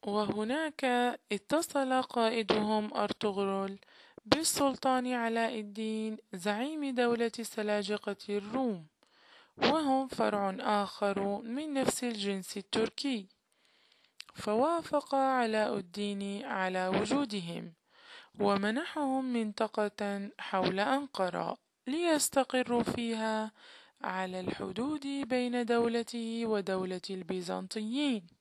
وهناك اتصل قائدهم أرطغرل بالسلطان علاء الدين زعيم دولة السلاجقة الروم، وهم فرع آخر من نفس الجنس التركي، فوافق علاء الدين على وجودهم ومنحهم منطقة حول أنقرة ليستقروا فيها على الحدود بين دولته ودولة البيزنطيين.